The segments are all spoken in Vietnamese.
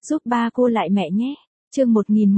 giúp ba cô lại mẹ nhé. Chương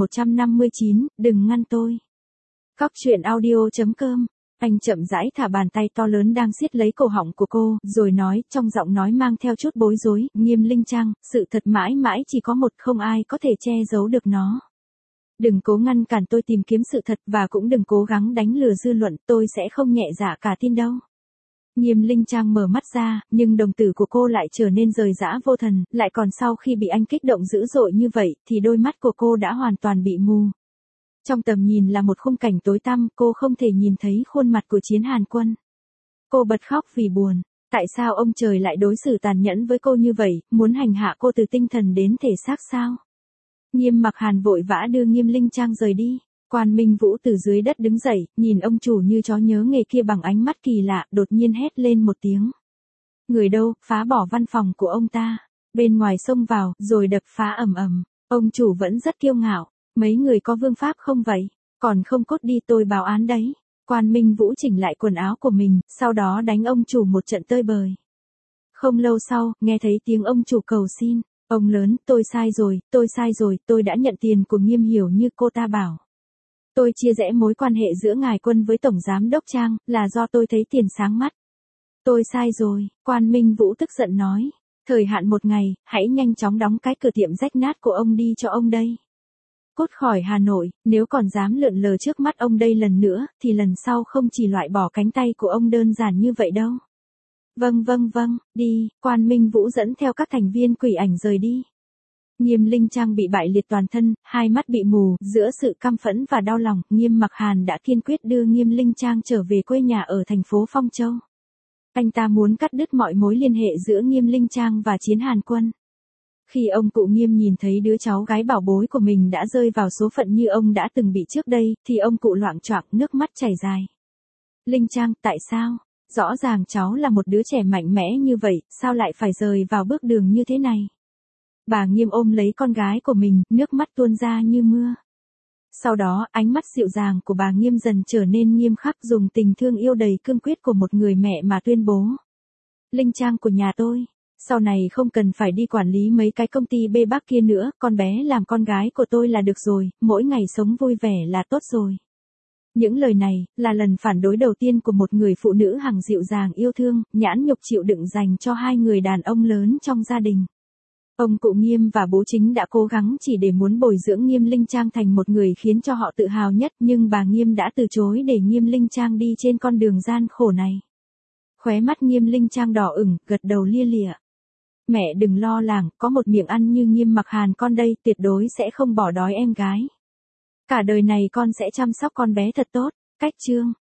1159, đừng ngăn tôi. Cóc truyện audio.com. Anh chậm rãi thả bàn tay to lớn đang siết lấy cổ họng của cô, rồi nói, trong giọng nói mang theo chút bối rối, Nghiêm Linh Trang, sự thật mãi mãi chỉ có một, không ai có thể che giấu được nó. Đừng cố ngăn cản tôi tìm kiếm sự thật và cũng đừng cố gắng đánh lừa dư luận, tôi sẽ không nhẹ dạ cả tin đâu. Nghiêm Linh Trang mở mắt ra, nhưng đồng tử của cô lại trở nên rời rã vô thần, lại còn sau khi bị anh kích động dữ dội như vậy, thì đôi mắt của cô đã hoàn toàn bị mù. Trong tầm nhìn là một khung cảnh tối tăm, cô không thể nhìn thấy khuôn mặt của Chiến Hàn Quân. Cô bật khóc vì buồn. Tại sao ông trời lại đối xử tàn nhẫn với cô như vậy, muốn hành hạ cô từ tinh thần đến thể xác sao? Nghiêm Mặc Hàn vội vã đưa Nghiêm Linh Trang rời đi. Quan Minh Vũ từ dưới đất đứng dậy, nhìn ông chủ như chó nhớ nghề kia bằng ánh mắt kỳ lạ, đột nhiên hét lên một tiếng. Người đâu, phá bỏ văn phòng của ông ta. Bên ngoài xông vào, rồi đập phá ầm ầm. Ông chủ vẫn rất kiêu ngạo. Mấy người có vương pháp không vậy? Còn không cút đi tôi báo án đấy. Quan Minh Vũ chỉnh lại quần áo của mình, sau đó đánh ông chủ một trận tơi bời. Không lâu sau, nghe thấy tiếng ông chủ cầu xin. Ông lớn, tôi sai rồi, tôi đã nhận tiền của Nghiêm Hiểu như cô ta bảo. Tôi chia rẽ mối quan hệ giữa ngài Quân với Tổng Giám Đốc Trang, là do tôi thấy tiền sáng mắt. Tôi sai rồi, Quan Minh Vũ tức giận nói. Thời hạn 1 ngày, hãy nhanh chóng đóng cái cửa tiệm rách nát của ông đi cho ông đây. Cút khỏi Hà Nội, nếu còn dám lượn lờ trước mắt ông đây lần nữa, thì lần sau không chỉ loại bỏ cánh tay của ông đơn giản như vậy đâu. Vâng, đi, Quan Minh Vũ dẫn theo các thành viên quỷ ảnh rời đi. Nghiêm Linh Trang bị bại liệt toàn thân, hai mắt bị mù, giữa sự căm phẫn và đau lòng, Nghiêm Mặc Hàn đã kiên quyết đưa Nghiêm Linh Trang trở về quê nhà ở thành phố Phong Châu. Anh ta muốn cắt đứt mọi mối liên hệ giữa Nghiêm Linh Trang và Chiến Hàn Quân. Khi ông cụ Nghiêm nhìn thấy đứa cháu gái bảo bối của mình đã rơi vào số phận như ông đã từng bị trước đây, thì ông cụ loạng choạng, nước mắt chảy dài. Linh Trang, tại sao? Rõ ràng cháu là một đứa trẻ mạnh mẽ như vậy, sao lại phải rời vào bước đường như thế này? Bà Nghiêm ôm lấy con gái của mình, nước mắt tuôn ra như mưa. Sau đó, ánh mắt dịu dàng của bà Nghiêm dần trở nên nghiêm khắc, dùng tình thương yêu đầy cương quyết của một người mẹ mà tuyên bố. Linh Trang của nhà tôi, sau này không cần phải đi quản lý mấy cái công ty bê bác kia nữa, con bé làm con gái của tôi là được rồi, mỗi ngày sống vui vẻ là tốt rồi. Những lời này, là lần phản đối đầu tiên của một người phụ nữ hằng dịu dàng yêu thương, nhãn nhục chịu đựng dành cho hai người đàn ông lớn trong gia đình. Ông cụ Nghiêm và bố Chính đã cố gắng chỉ để muốn bồi dưỡng Nghiêm Linh Trang thành một người khiến cho họ tự hào nhất, nhưng bà Nghiêm đã từ chối để Nghiêm Linh Trang đi trên con đường gian khổ này. Khóe mắt Nghiêm Linh Trang đỏ ửng, gật đầu lia lịa. Mẹ đừng lo lắng, có một miệng ăn như Nghiêm Mặc Hàn con đây, tuyệt đối sẽ không bỏ đói em gái. Cả đời này con sẽ chăm sóc con bé thật tốt. Cách chương